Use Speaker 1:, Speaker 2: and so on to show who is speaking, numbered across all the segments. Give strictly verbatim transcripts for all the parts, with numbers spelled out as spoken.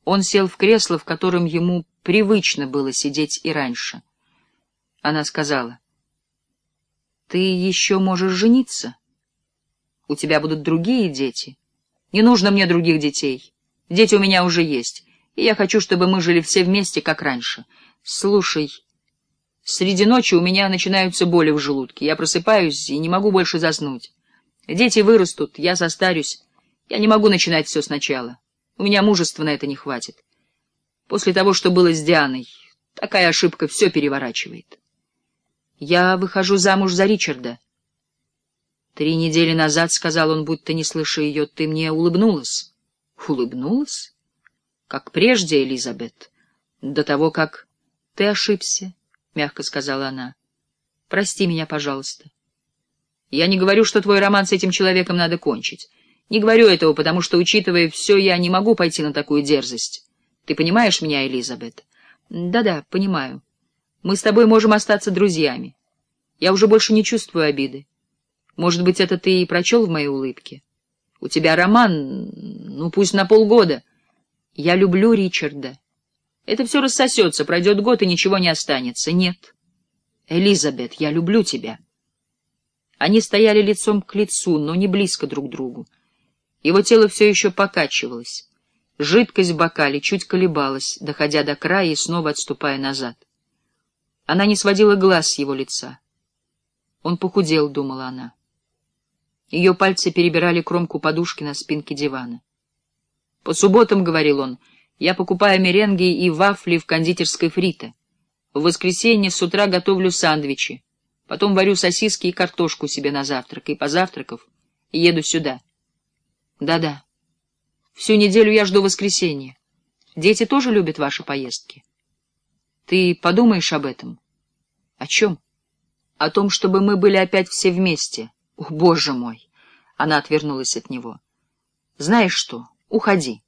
Speaker 1: Он сел в кресло, в котором ему привычно было сидеть и раньше. Она сказала: «Ты еще можешь жениться. У тебя будут другие дети. Не нужно мне других детей. Дети у меня уже есть, и я хочу, чтобы мы жили все вместе, как раньше. Слушай, среди ночи у меня начинаются боли в желудке. Я просыпаюсь и не могу больше заснуть. Дети вырастут, я состарюсь. Я не могу начинать все сначала. У меня мужества на это не хватит. После того, что было с Дианой, такая ошибка все переворачивает. Я выхожу замуж за Ричарда. Три недели назад, — сказал он, будто не слыша ее, — ты мне улыбнулась. Улыбнулась? Как прежде, Элизабет. До того, как... Ты ошибся, — мягко сказала она. Прости меня, пожалуйста. Я не говорю, что твой роман с этим человеком надо кончить. Не говорю этого, потому что, учитывая все, я не могу пойти на такую дерзость. Ты понимаешь меня, Элизабет? Да-да, понимаю. Мы с тобой можем остаться друзьями. Я уже больше не чувствую обиды. Может быть, это ты и прочел в моей улыбке? У тебя роман, ну, пусть на полгода. Я люблю Ричарда. Это все рассосется, пройдет год, и ничего не останется. Нет. Элизабет, я люблю тебя. Они стояли лицом к лицу, но не близко друг к другу. Его тело все еще покачивалось. Жидкость в бокале чуть колебалась, доходя до края и снова отступая назад. Она не сводила глаз с его лица. Он похудел, — думала она. Ее пальцы перебирали кромку подушки на спинке дивана. «По субботам, — говорил он, — я покупаю меренги и вафли в кондитерской Фрита. В воскресенье с утра готовлю сандвичи. Потом варю сосиски и картошку себе на завтрак, и, позавтракав, еду сюда. Да-да. Всю неделю я жду воскресенья. Дети тоже любят ваши поездки. Ты подумаешь об этом? О чем? О том, чтобы мы были опять все вместе. О, Боже мой! Она отвернулась от него. Знаешь что? Уходи.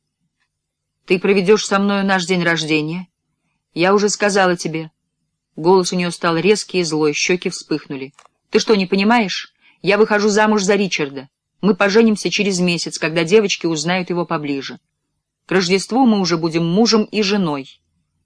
Speaker 1: Ты проведешь со мною наш день рождения? Я уже сказала тебе. Голос у нее стал резкий и злой, щеки вспыхнули. Ты что, не понимаешь? Я выхожу замуж за Ричарда. Мы поженимся через месяц, когда девочки узнают его поближе. К Рождеству мы уже будем мужем и женой.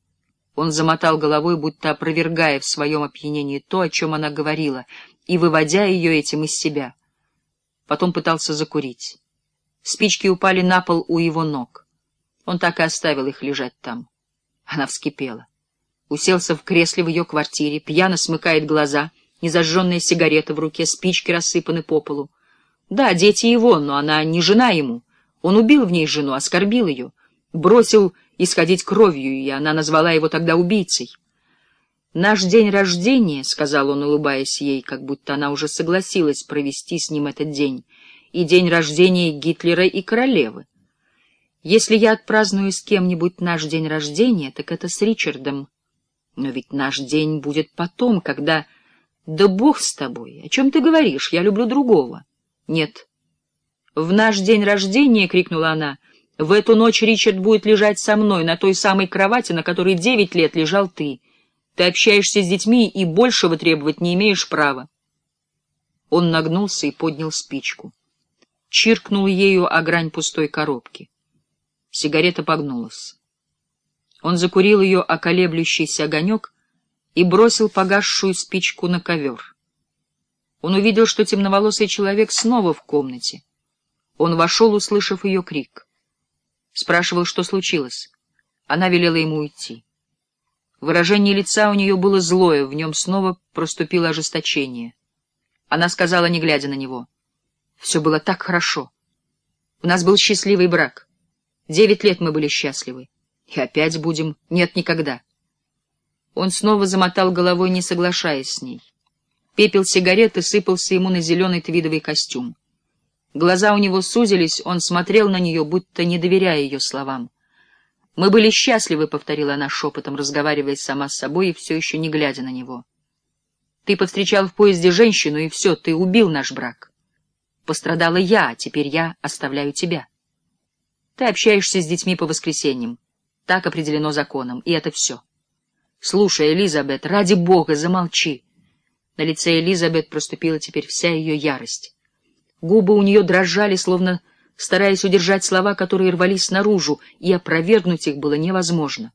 Speaker 1: Он замотал головой, будто опровергая в своем опьянении то, о чем она говорила, и выводя ее этим из себя. Потом пытался закурить. Спички упали на пол у его ног. Он так и оставил их лежать там. Она вскипела. Уселся в кресле в ее квартире, пьяно смыкает глаза, незажженная сигарета в руке, спички рассыпаны по полу. Да, дети его, но она не жена ему. Он убил в ней жену, оскорбил ее, бросил исходить кровью, и она назвала его тогда убийцей. «Наш день рождения, — сказал он, улыбаясь ей, как будто она уже согласилась провести с ним этот день, — и день рождения Гитлера и королевы. Если я отпраздную с кем-нибудь наш день рождения, так это с Ричардом. Но ведь наш день будет потом, когда... Да бог с тобой! О чем ты говоришь? Я люблю другого». «Нет». «В наш день рождения, — крикнула она, — в эту ночь Ричард будет лежать со мной на той самой кровати, на которой девять лет лежал ты. Ты общаешься с детьми и большего требовать не имеешь права». Он нагнулся и поднял спичку. Чиркнул ею о грань пустой коробки. Сигарета погнулась. Он закурил ее о колеблющийся огонек и бросил погасшую спичку на ковер. Он увидел, что темноволосый человек снова в комнате. Он вошел, услышав ее крик. Спрашивал, что случилось. Она велела ему уйти. Выражение лица у нее было злое, в нем снова проступило ожесточение. Она сказала, не глядя на него: «Все было так хорошо. У нас был счастливый брак. Девять лет мы были счастливы. И опять будем. Нет, никогда». Он снова замотал головой, не соглашаясь с ней. Пепел сигареты сыпался ему на зеленый твидовый костюм. Глаза у него сузились, он смотрел на нее, будто не доверяя ее словам. «Мы были счастливы», — повторила она шепотом, разговаривая сама с собой и все еще не глядя на него. «Ты повстречал в поезде женщину, и все, ты убил наш брак. Пострадала я, а теперь я оставляю тебя. Ты общаешься с детьми по воскресеньям. Так определено законом, и это все. Слушай, Элизабет, ради бога, замолчи». На лице Элизабет проступила теперь вся ее ярость. Губы у нее дрожали, словно стараясь удержать слова, которые рвались наружу, и опровергнуть их было невозможно.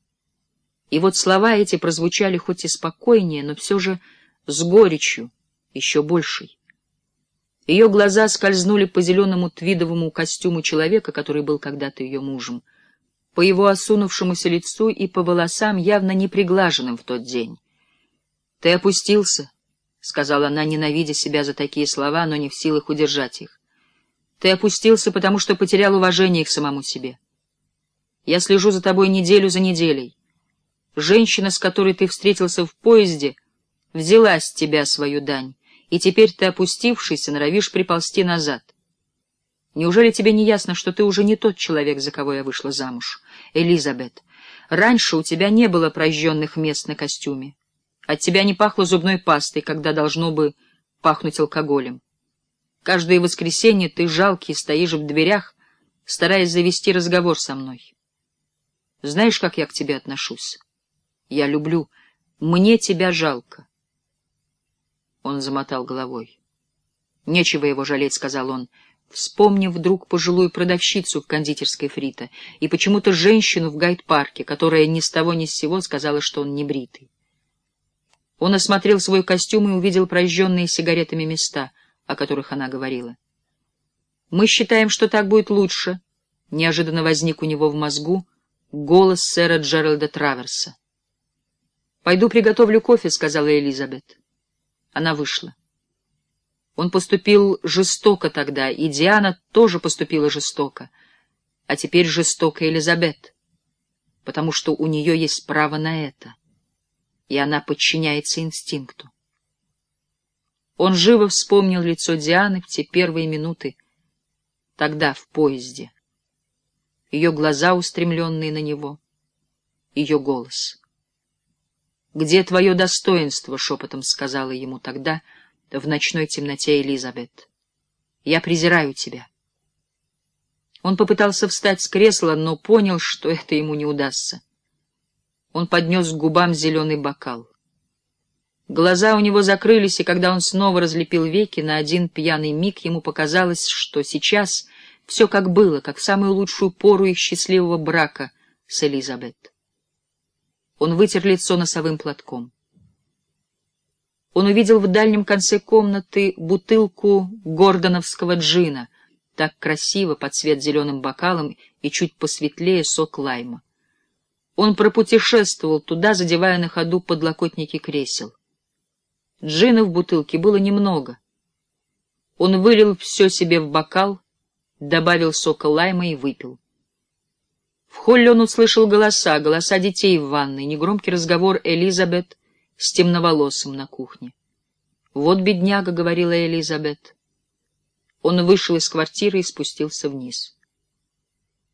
Speaker 1: И вот слова эти прозвучали хоть и спокойнее, но все же с горечью, еще большей. Ее глаза скользнули по зеленому твидовому костюму человека, который был когда-то ее мужем, по его осунувшемуся лицу и по волосам, явно не приглаженным в тот день. — Ты опустился, — сказала она, ненавидя себя за такие слова, но не в силах удержать их. — Ты опустился, потому что потерял уважение к самому себе. Я слежу за тобой неделю за неделей. Женщина, с которой ты встретился в поезде, взяла с тебя свою дань, и теперь ты, опустившийся, норовишь приползти назад. Неужели тебе не ясно, что ты уже не тот человек, за кого я вышла замуж? Элизабет, раньше у тебя не было прожженных мест на костюме. От тебя не пахло зубной пастой, когда должно бы пахнуть алкоголем. Каждое воскресенье ты жалкий стоишь в дверях, стараясь завести разговор со мной. Знаешь, как я к тебе отношусь? Я люблю. Мне тебя жалко. Он замотал головой. Нечего его жалеть, — сказал он, вспомнив вдруг пожилую продавщицу в кондитерской Фрита и почему-то женщину в гайд-парке, которая ни с того ни с сего сказала, что он не бритый. Он осмотрел свой костюм и увидел прожженные сигаретами места, о которых она говорила. «Мы считаем, что так будет лучше», — неожиданно возник у него в мозгу голос сэра Джеральда Траверса. «Пойду приготовлю кофе», — сказала Элизабет. Она вышла. Он поступил жестоко тогда, и Диана тоже поступила жестоко, а теперь жестоко Элизабет, потому что у нее есть право на это, и она подчиняется инстинкту. Он живо вспомнил лицо Дианы в те первые минуты, тогда в поезде, ее глаза, устремленные на него, ее голос. «Где твое достоинство?» — шепотом сказала ему тогда, в ночной темноте, Элизабет. «Я презираю тебя». Он попытался встать с кресла, но понял, что это ему не удастся. Он поднес к губам зеленый бокал. Глаза у него закрылись, и когда он снова разлепил веки, на один пьяный миг ему показалось, что сейчас все как было, как в самую лучшую пору их счастливого брака с Элизабет. Он вытер лицо носовым платком. Он увидел в дальнем конце комнаты бутылку гордоновского джина, так красиво под цвет зеленым бокалом и чуть посветлее сок лайма. Он пропутешествовал туда, задевая на ходу подлокотники кресел. Джина в бутылке было немного. Он вылил все себе в бокал, добавил сока лайма и выпил. В холле он услышал голоса, голоса детей в ванной, негромкий разговор Элизабет с темноволосым на кухне. «Вот бедняга», — говорила Элизабет. Он вышел из квартиры и спустился вниз.